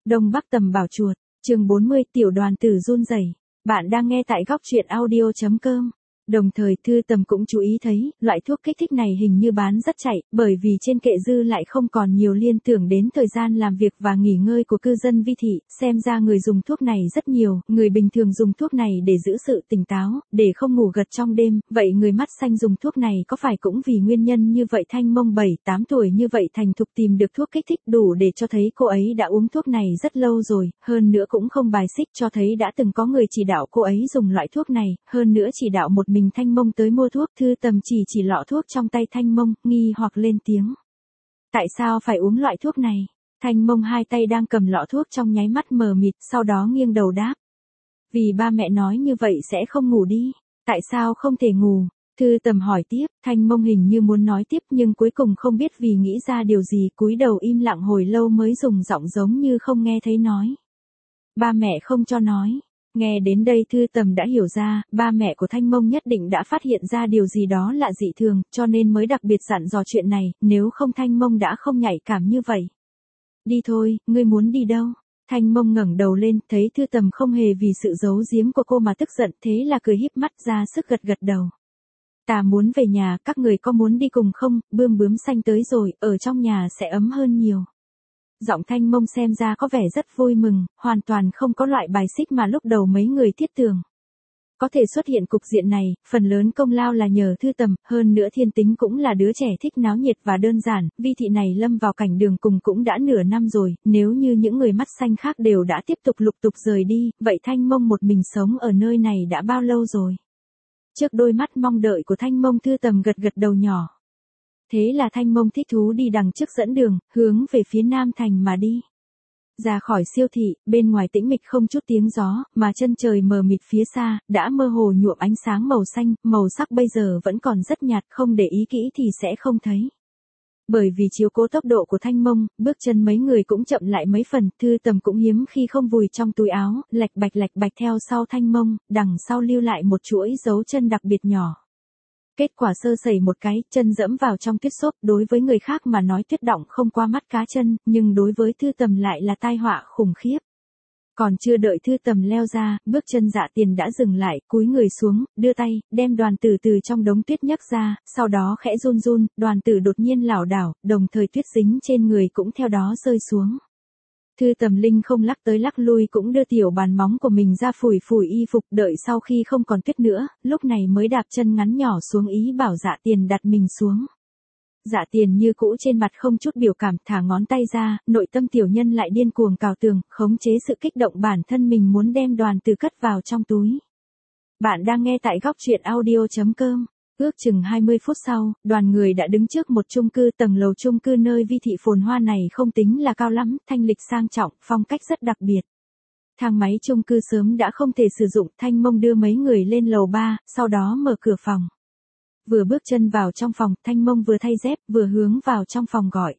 Đông Bắc tầm bảo chuột, chương 40 tiểu đoàn tử run rẩy. Bạn đang nghe tại góc truyện audio.com. Đồng thời Thư Tầm cũng chú ý thấy, loại thuốc kích thích này hình như bán rất chạy, bởi vì trên kệ dư lại không còn nhiều liên tưởng đến thời gian làm việc và nghỉ ngơi của cư dân Vi thị, xem ra người dùng thuốc này rất nhiều, người bình thường dùng thuốc này để giữ sự tỉnh táo, để không ngủ gật trong đêm, vậy người mắt xanh dùng thuốc này có phải cũng vì nguyên nhân như vậy? Thanh Mông 7-8 tuổi như vậy thành thục tìm được thuốc kích thích đủ để cho thấy cô ấy đã uống thuốc này rất lâu rồi, hơn nữa cũng không bài xích, cho thấy đã từng có người chỉ đạo cô ấy dùng loại thuốc này, hơn nữa chỉ đạo một mình Thanh Mông tới mua thuốc. Thư Tầm chỉ lọ thuốc trong tay Thanh Mông, nghi hoặc lên tiếng. Tại sao phải uống loại thuốc này? Thanh Mông hai tay đang cầm lọ thuốc trong nháy mắt mờ mịt, sau đó nghiêng đầu đáp. Vì ba mẹ nói như vậy sẽ không ngủ đi. Tại sao không thể ngủ? Thư Tầm hỏi tiếp. Thanh Mông hình như muốn nói tiếp nhưng cuối cùng không biết vì nghĩ ra điều gì, cúi đầu im lặng hồi lâu mới dùng giọng giống như không nghe thấy nói. Ba mẹ không cho nói. Nghe đến đây Thư Tầm đã hiểu ra, ba mẹ của Thanh Mông nhất định đã phát hiện ra điều gì đó lạ dị thường, cho nên mới đặc biệt dặn dò chuyện này, nếu không Thanh Mông đã không nhạy cảm như vậy. Đi thôi, ngươi muốn đi đâu? Thanh Mông ngẩng đầu lên, thấy Thư Tầm không hề vì sự giấu giếm của cô mà tức giận, thế là cười híp mắt ra sức gật gật đầu. Ta muốn về nhà, các người có muốn đi cùng không? Bướm xanh tới rồi, ở trong nhà sẽ ấm hơn nhiều. Giọng Thanh Mông xem ra có vẻ rất vui mừng, hoàn toàn không có loại bài xích mà lúc đầu mấy người thiết tưởng. Có thể xuất hiện cục diện này, phần lớn công lao là nhờ Thư Tầm, hơn nữa Thiên Tính cũng là đứa trẻ thích náo nhiệt và đơn giản, Vi thị này lâm vào cảnh đường cùng cũng đã nửa năm rồi, nếu như những người mắt xanh khác đều đã tiếp tục lục tục rời đi, vậy Thanh Mông một mình sống ở nơi này đã bao lâu rồi? Trước đôi mắt mong đợi của Thanh Mông, Thư Tầm gật gật đầu nhỏ. Thế là Thanh Mông thích thú đi đằng trước dẫn đường, hướng về phía Nam Thành mà đi. Ra khỏi siêu thị, bên ngoài tĩnh mịch không chút tiếng gió, mà chân trời mờ mịt phía xa, đã mơ hồ nhuộm ánh sáng màu xanh, màu sắc bây giờ vẫn còn rất nhạt, không để ý kỹ thì sẽ không thấy. Bởi vì chiếu cố tốc độ của Thanh Mông, bước chân mấy người cũng chậm lại mấy phần, Thư Tầm cũng hiếm khi không vùi trong túi áo, lạch bạch theo sau Thanh Mông, đằng sau lưu lại một chuỗi dấu chân đặc biệt nhỏ. Kết quả sơ sẩy một cái, chân dẫm vào trong tuyết xốp, đối với người khác mà nói tuyết đọng không qua mắt cá chân, nhưng đối với Thư Tầm lại là tai họa khủng khiếp. Còn chưa đợi Thư Tầm leo ra, bước chân Dạ Tiền đã dừng lại, cúi người xuống, đưa tay, đem đoàn tử từ trong đống tuyết nhấc ra, sau đó khẽ run, đoàn tử đột nhiên lảo đảo, đồng thời tuyết dính trên người cũng theo đó rơi xuống. Thư Tầm linh không lắc tới lắc lui cũng đưa tiểu bàn móng của mình ra phủi y phục, đợi sau khi không còn tuyết nữa, lúc này mới đạp chân ngắn nhỏ xuống ý bảo Dạ Tiền đặt mình xuống. Dạ Tiền như cũ trên mặt không chút biểu cảm, thả ngón tay ra, nội tâm tiểu nhân lại điên cuồng cào tường, khống chế sự kích động bản thân mình muốn đem đoàn tử cất vào trong túi. Bạn đang nghe tại góc truyện audio.com. Ước chừng 20 phút sau, đoàn người đã đứng trước một chung cư, tầng lầu chung cư nơi Vi thị phồn hoa này không tính là cao lắm, thanh lịch sang trọng, phong cách rất đặc biệt. Thang máy chung cư sớm đã không thể sử dụng, Thanh Mông đưa mấy người lên lầu 3, sau đó mở cửa phòng. Vừa bước chân vào trong phòng, Thanh Mông vừa thay dép, vừa hướng vào trong phòng gọi.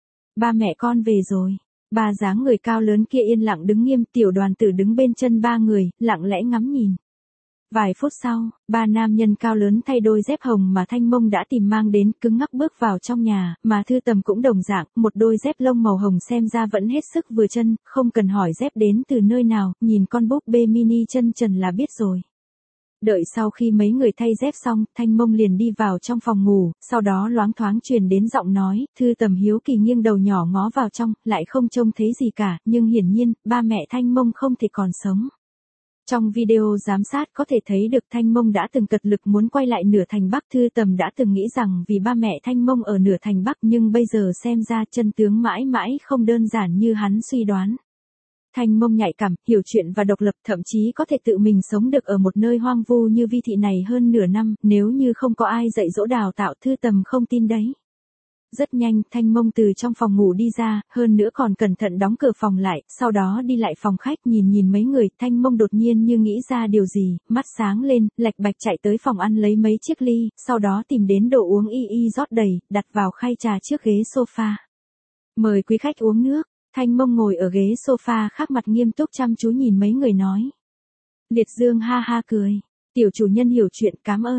Ba mẹ con về rồi. Ba dáng người cao lớn kia yên lặng đứng nghiêm, tiểu đoàn tử đứng bên chân ba người, lặng lẽ ngắm nhìn. Vài phút sau, ba nam nhân cao lớn thay đôi dép hồng mà Thanh Mông đã tìm mang đến, cứng ngắc bước vào trong nhà, mà Thư Tầm cũng đồng dạng, một đôi dép lông màu hồng xem ra vẫn hết sức vừa chân, không cần hỏi dép đến từ nơi nào, nhìn con búp bê mini chân trần là biết rồi. Đợi sau khi mấy người thay dép xong, Thanh Mông liền đi vào trong phòng ngủ, sau đó loáng thoáng truyền đến giọng nói, Thư Tầm hiếu kỳ nghiêng đầu nhỏ ngó vào trong, lại không trông thấy gì cả, nhưng hiển nhiên, ba mẹ Thanh Mông không thể còn sống. Trong video giám sát có thể thấy được Thanh Mông đã từng cật lực muốn quay lại nửa thành Bắc. Thư Tầm đã từng nghĩ rằng vì ba mẹ Thanh Mông ở nửa thành Bắc, nhưng bây giờ xem ra chân tướng mãi mãi không đơn giản như hắn suy đoán. Thanh Mông nhạy cảm, hiểu chuyện và độc lập, thậm chí có thể tự mình sống được ở một nơi hoang vu như Vi thị này hơn nửa năm, nếu như không có ai dạy dỗ đào tạo, Thư Tầm không tin đấy. Rất nhanh, Thanh Mông từ trong phòng ngủ đi ra, hơn nữa còn cẩn thận đóng cửa phòng lại, sau đó đi lại phòng khách nhìn mấy người, Thanh Mông đột nhiên như nghĩ ra điều gì, mắt sáng lên, lạch bạch chạy tới phòng ăn lấy mấy chiếc ly, sau đó tìm đến đồ uống y rót đầy, đặt vào khay trà trước ghế sofa. Mời quý khách uống nước. Thanh Mông ngồi ở ghế sofa khác mặt nghiêm túc chăm chú nhìn mấy người nói. Liệt Dương ha ha cười. Tiểu chủ nhân hiểu chuyện, cảm ơn.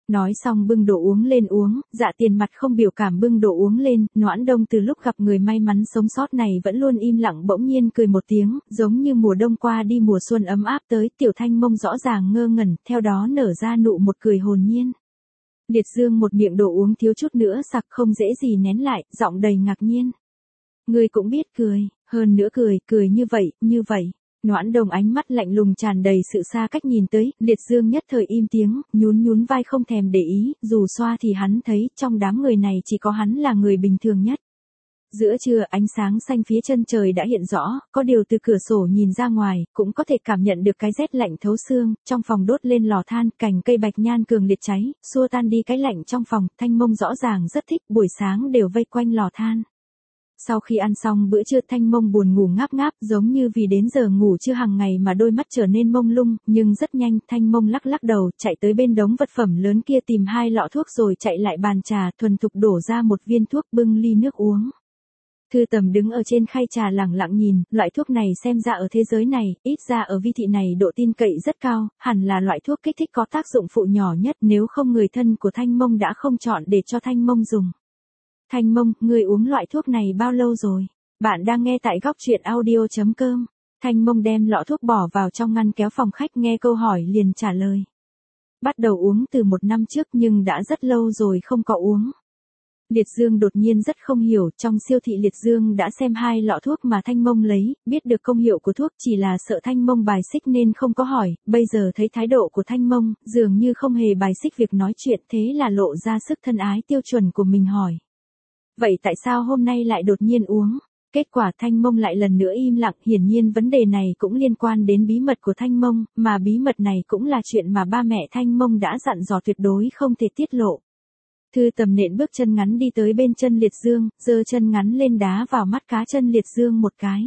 Nói xong bưng đồ uống lên uống, Dạ Tiền mặt không biểu cảm bưng đồ uống lên, Noãn Đông từ lúc gặp người may mắn sống sót này vẫn luôn im lặng bỗng nhiên cười một tiếng, giống như mùa đông qua đi mùa xuân ấm áp tới, Tiểu Thanh Mông rõ ràng ngơ ngẩn, theo đó nở ra nụ một cười hồn nhiên. Liệt Dương một miệng đồ uống thiếu chút nữa sặc không dễ gì nén lại, giọng đầy ngạc nhiên. Ngươi cũng biết cười, hơn nữa cười như vậy. Noãn Đông ánh mắt lạnh lùng tràn đầy sự xa cách nhìn tới, Liệt Dương nhất thời im tiếng, nhún vai không thèm để ý, dù xoa thì hắn thấy, trong đám người này chỉ có hắn là người bình thường nhất. Giữa trưa ánh sáng xanh phía chân trời đã hiện rõ, có điều từ cửa sổ nhìn ra ngoài, cũng có thể cảm nhận được cái rét lạnh thấu xương, trong phòng đốt lên lò than, cành cây bạch nhan cường liệt cháy, xua tan đi cái lạnh trong phòng, Thanh Mông rõ ràng rất thích, buổi sáng đều vây quanh lò than. Sau khi ăn xong bữa trưa Thanh Mông buồn ngủ ngáp ngáp giống như vì đến giờ ngủ trưa hàng ngày mà đôi mắt trở nên mông lung, nhưng rất nhanh Thanh Mông lắc đầu chạy tới bên đống vật phẩm lớn kia tìm 2 lọ thuốc rồi chạy lại bàn trà thuần thục đổ ra một viên thuốc bưng ly nước uống. Thư Tầm đứng ở trên khay trà lẳng lặng nhìn, loại thuốc này xem ra ở thế giới này, ít ra ở vi thị này độ tin cậy rất cao, hẳn là loại thuốc kích thích có tác dụng phụ nhỏ nhất nếu không người thân của Thanh Mông đã không chọn để cho Thanh Mông dùng. Thanh Mông, ngươi uống loại thuốc này bao lâu rồi? Bạn đang nghe tại góc truyện audio.com. Thanh Mông đem lọ thuốc bỏ vào trong ngăn kéo phòng khách nghe câu hỏi liền trả lời. Bắt đầu uống từ 1 năm trước nhưng đã rất lâu rồi không có uống. Liệt Dương đột nhiên rất không hiểu, trong siêu thị Liệt Dương đã xem 2 lọ thuốc mà Thanh Mông lấy, biết được công hiệu của thuốc chỉ là sợ Thanh Mông bài xích nên không có hỏi, bây giờ thấy thái độ của Thanh Mông, dường như không hề bài xích việc nói chuyện thế là lộ ra sức thân ái tiêu chuẩn của mình hỏi. Vậy tại sao hôm nay lại đột nhiên uống? Kết quả Thanh Mông lại lần nữa im lặng, hiển nhiên vấn đề này cũng liên quan đến bí mật của Thanh Mông, mà bí mật này cũng là chuyện mà ba mẹ Thanh Mông đã dặn dò tuyệt đối không thể tiết lộ. Thư Tầm nện bước chân ngắn đi tới bên chân Liệt Dương, giơ chân ngắn lên đá vào mắt cá chân Liệt Dương một cái.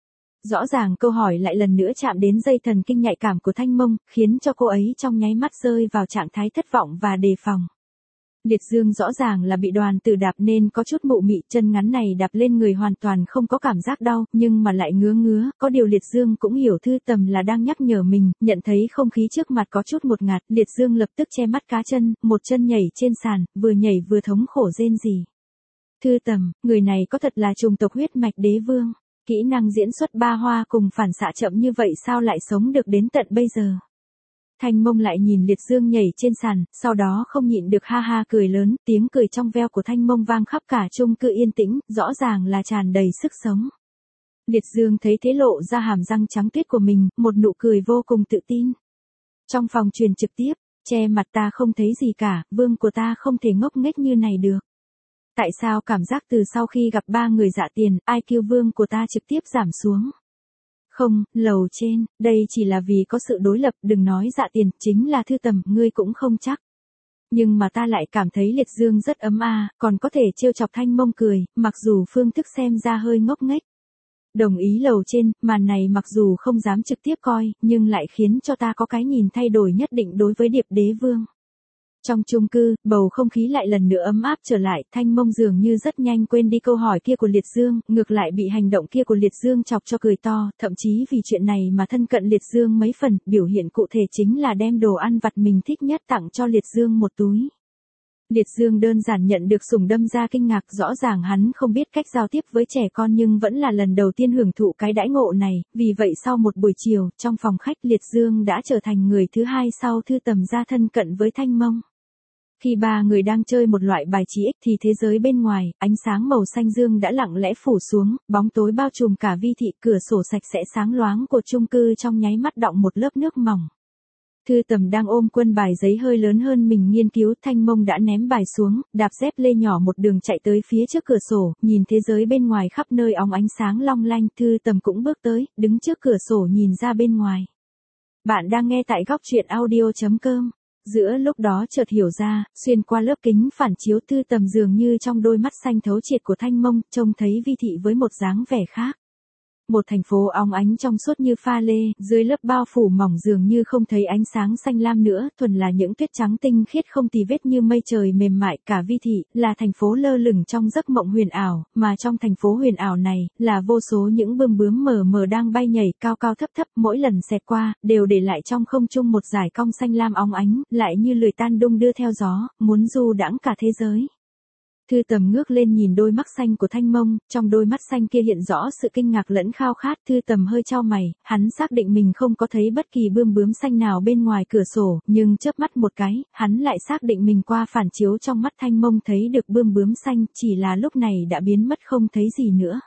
Rõ ràng câu hỏi lại lần nữa chạm đến dây thần kinh nhạy cảm của Thanh Mông, khiến cho cô ấy trong nháy mắt rơi vào trạng thái thất vọng và đề phòng. Liệt Dương rõ ràng là bị Đoàn Tử đạp nên có chút mụ mị, chân ngắn này đạp lên người hoàn toàn không có cảm giác đau, nhưng mà lại ngứa, có điều Liệt Dương cũng hiểu Thư Tầm là đang nhắc nhở mình, nhận thấy không khí trước mặt có chút ngột ngạt, Liệt Dương lập tức che mắt cá chân, một chân nhảy trên sàn, vừa nhảy vừa thống khổ rên rỉ. Thư Tầm, người này có thật là trùng tộc huyết mạch đế vương, kỹ năng diễn xuất 3 hoa cùng phản xạ chậm như vậy sao lại sống được đến tận bây giờ. Thanh Mông lại nhìn Liệt Dương nhảy trên sàn, sau đó không nhịn được ha ha cười lớn, tiếng cười trong veo của Thanh Mông vang khắp cả chung cư yên tĩnh, rõ ràng là tràn đầy sức sống. Liệt Dương thấy thế lộ ra hàm răng trắng tuyết của mình, một nụ cười vô cùng tự tin. Trong phòng truyền trực tiếp, che mặt ta không thấy gì cả, vương của ta không thể ngốc nghếch như này được. Tại sao cảm giác từ sau khi gặp 3 người Dạ Tiền, IQ vương của ta trực tiếp giảm xuống? Không, lầu trên, đây chỉ là vì có sự đối lập, đừng nói Dạ Tiền, chính là Thư Tầm, ngươi cũng không chắc. Nhưng mà ta lại cảm thấy Liệt Dương rất ấm còn có thể trêu chọc Thanh Mông cười, mặc dù phương thức xem ra hơi ngốc nghếch. Đồng ý lầu trên, màn này mặc dù không dám trực tiếp coi, nhưng lại khiến cho ta có cái nhìn thay đổi nhất định đối với Điệp Đế Vương. Trong chung cư, bầu không khí lại lần nữa ấm áp trở lại, Thanh Mông dường như rất nhanh quên đi câu hỏi kia của Liệt Dương, ngược lại bị hành động kia của Liệt Dương chọc cho cười to, thậm chí vì chuyện này mà thân cận Liệt Dương mấy phần, biểu hiện cụ thể chính là đem đồ ăn vặt mình thích nhất tặng cho Liệt Dương một túi. Liệt Dương đơn giản nhận được sủng đâm ra kinh ngạc, rõ ràng hắn không biết cách giao tiếp với trẻ con nhưng vẫn là lần đầu tiên hưởng thụ cái đãi ngộ này, vì vậy sau một buổi chiều, trong phòng khách Liệt Dương đã trở thành người thứ 2 sau Thư Tầm ra thân cận với Thanh Mông. Khi 3 người đang chơi một loại bài trí X thì thế giới bên ngoài, ánh sáng màu xanh dương đã lặng lẽ phủ xuống, bóng tối bao trùm cả vi thị, cửa sổ sạch sẽ sáng loáng của chung cư trong nháy mắt đọng một lớp nước mỏng. Thư Tầm đang ôm quân bài giấy hơi lớn hơn mình nghiên cứu, Thanh Mông đã ném bài xuống, đạp dép lê nhỏ một đường chạy tới phía trước cửa sổ, nhìn thế giới bên ngoài khắp nơi óng ánh sáng long lanh, Thư Tầm cũng bước tới, đứng trước cửa sổ nhìn ra bên ngoài. Bạn đang nghe tại góc truyện audio.com. Giữa lúc đó chợt hiểu ra, xuyên qua lớp kính phản chiếu Thư Tầm dường như trong đôi mắt xanh thấu triệt của Thanh Mông, trông thấy vi thị với một dáng vẻ khác. Một thành phố óng ánh trong suốt như pha lê, dưới lớp bao phủ mỏng dường như không thấy ánh sáng xanh lam nữa, thuần là những tuyết trắng tinh khiết không tì vết như mây trời mềm mại. Cả Vi thị là thành phố lơ lửng trong giấc mộng huyền ảo, mà trong thành phố huyền ảo này, là vô số những bươm bướm mờ mờ đang bay nhảy cao cao thấp thấp, mỗi lần xẹt qua, đều để lại trong không trung một dải cong xanh lam óng ánh, lại như lười tan đung đưa theo gió, muốn du đãng cả thế giới. Thư Tầm ngước lên nhìn đôi mắt xanh của Thanh Mông, trong đôi mắt xanh kia hiện rõ sự kinh ngạc lẫn khao khát. Thư Tầm hơi chau mày, hắn xác định mình không có thấy bất kỳ bươm bướm xanh nào bên ngoài cửa sổ, nhưng chớp mắt một cái, hắn lại xác định mình qua phản chiếu trong mắt Thanh Mông thấy được bươm bướm xanh, chỉ là lúc này đã biến mất không thấy gì nữa.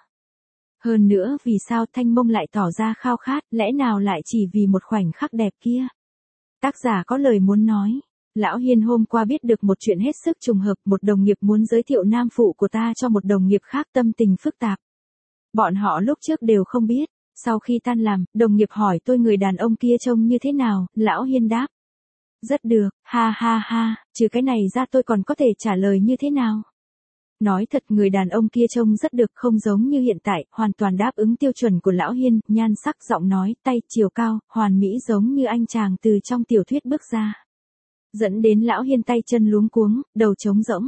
Hơn nữa, vì sao Thanh Mông lại tỏ ra khao khát, lẽ nào lại chỉ vì một khoảnh khắc đẹp kia? Tác giả có lời muốn nói. Lão Hiên hôm qua biết được một chuyện hết sức trùng hợp, một đồng nghiệp muốn giới thiệu nam phụ của ta cho một đồng nghiệp khác, tâm tình phức tạp. Bọn họ lúc trước đều không biết. Sau khi tan làm, đồng nghiệp hỏi tôi người đàn ông kia trông như thế nào, Lão Hiên đáp. Rất được, ha ha ha, trừ cái này ra tôi còn có thể trả lời như thế nào? Nói thật, người đàn ông kia trông rất được, không giống như hiện tại, hoàn toàn đáp ứng tiêu chuẩn của Lão Hiên, nhan sắc, giọng nói, tay, chiều cao, hoàn mỹ giống như anh chàng từ trong tiểu thuyết bước ra. Dẫn đến Lão Hiên tay chân luống cuống, đầu trống rỗng.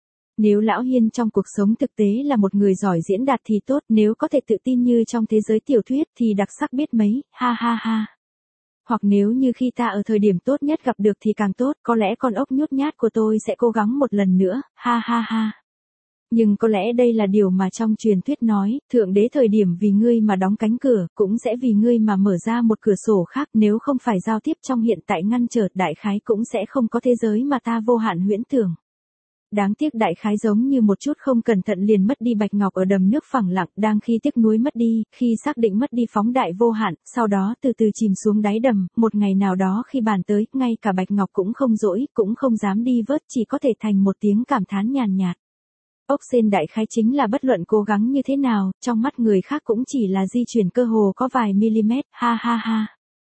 Nếu Lão Hiên trong cuộc sống thực tế là một người giỏi diễn đạt thì tốt, nếu có thể tự tin như trong thế giới tiểu thuyết thì đặc sắc biết mấy, ha ha ha. Hoặc nếu như khi ta ở thời điểm tốt nhất gặp được thì càng tốt, có lẽ con ốc nhút nhát của tôi sẽ cố gắng một lần nữa, ha ha ha. Nhưng có lẽ đây là điều mà trong truyền thuyết nói, Thượng Đế thời điểm vì ngươi mà đóng cánh cửa, cũng sẽ vì ngươi mà mở ra một cửa sổ khác, nếu không phải giao tiếp trong hiện tại ngăn trở, đại khái cũng sẽ không có thế giới mà ta vô hạn huyễn tưởng. Đáng tiếc đại khái giống như một chút không cẩn thận liền mất đi bạch ngọc ở đầm nước phẳng lặng, đang khi tiếc nuối mất đi, khi xác định mất đi phóng đại vô hạn, sau đó từ từ chìm xuống đáy đầm, một ngày nào đó khi bàn tới, ngay cả bạch ngọc cũng không dỗi, cũng không dám đi vớt, chỉ có thể thành một tiếng cảm thán nhàn nhạt. Ốc sên đại khái chính là bất luận cố gắng như thế nào, trong mắt người khác cũng chỉ là di chuyển cơ hồ có vài mm, ha ha ha.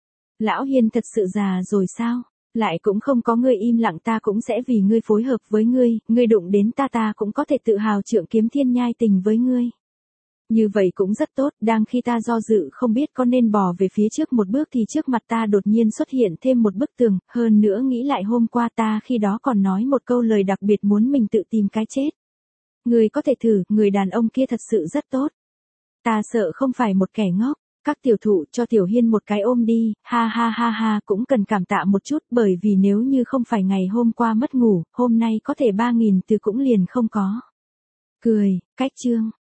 Lão Hiên thật sự già rồi sao? Lại cũng không có ngươi im lặng, ta cũng sẽ vì ngươi phối hợp với ngươi đụng đến ta cũng có thể tự hào trượng kiếm thiên nhai tình với ngươi. Như vậy cũng rất tốt, đang khi ta do dự không biết có nên bò về phía trước một bước thì trước mặt ta đột nhiên xuất hiện thêm một bức tường, hơn nữa nghĩ lại hôm qua ta khi đó còn nói một câu lời đặc biệt muốn mình tự tìm cái chết. Ngươi có thể thử, người đàn ông kia thật sự rất tốt. Ta sợ không phải một kẻ ngốc. Các tiểu thụ cho Tiểu Hiên một cái ôm đi, ha ha ha ha, cũng cần cảm tạ một chút, bởi vì nếu như không phải ngày hôm qua mất ngủ, hôm nay có thể 3.000 từ cũng liền không có. Cười, cách chương.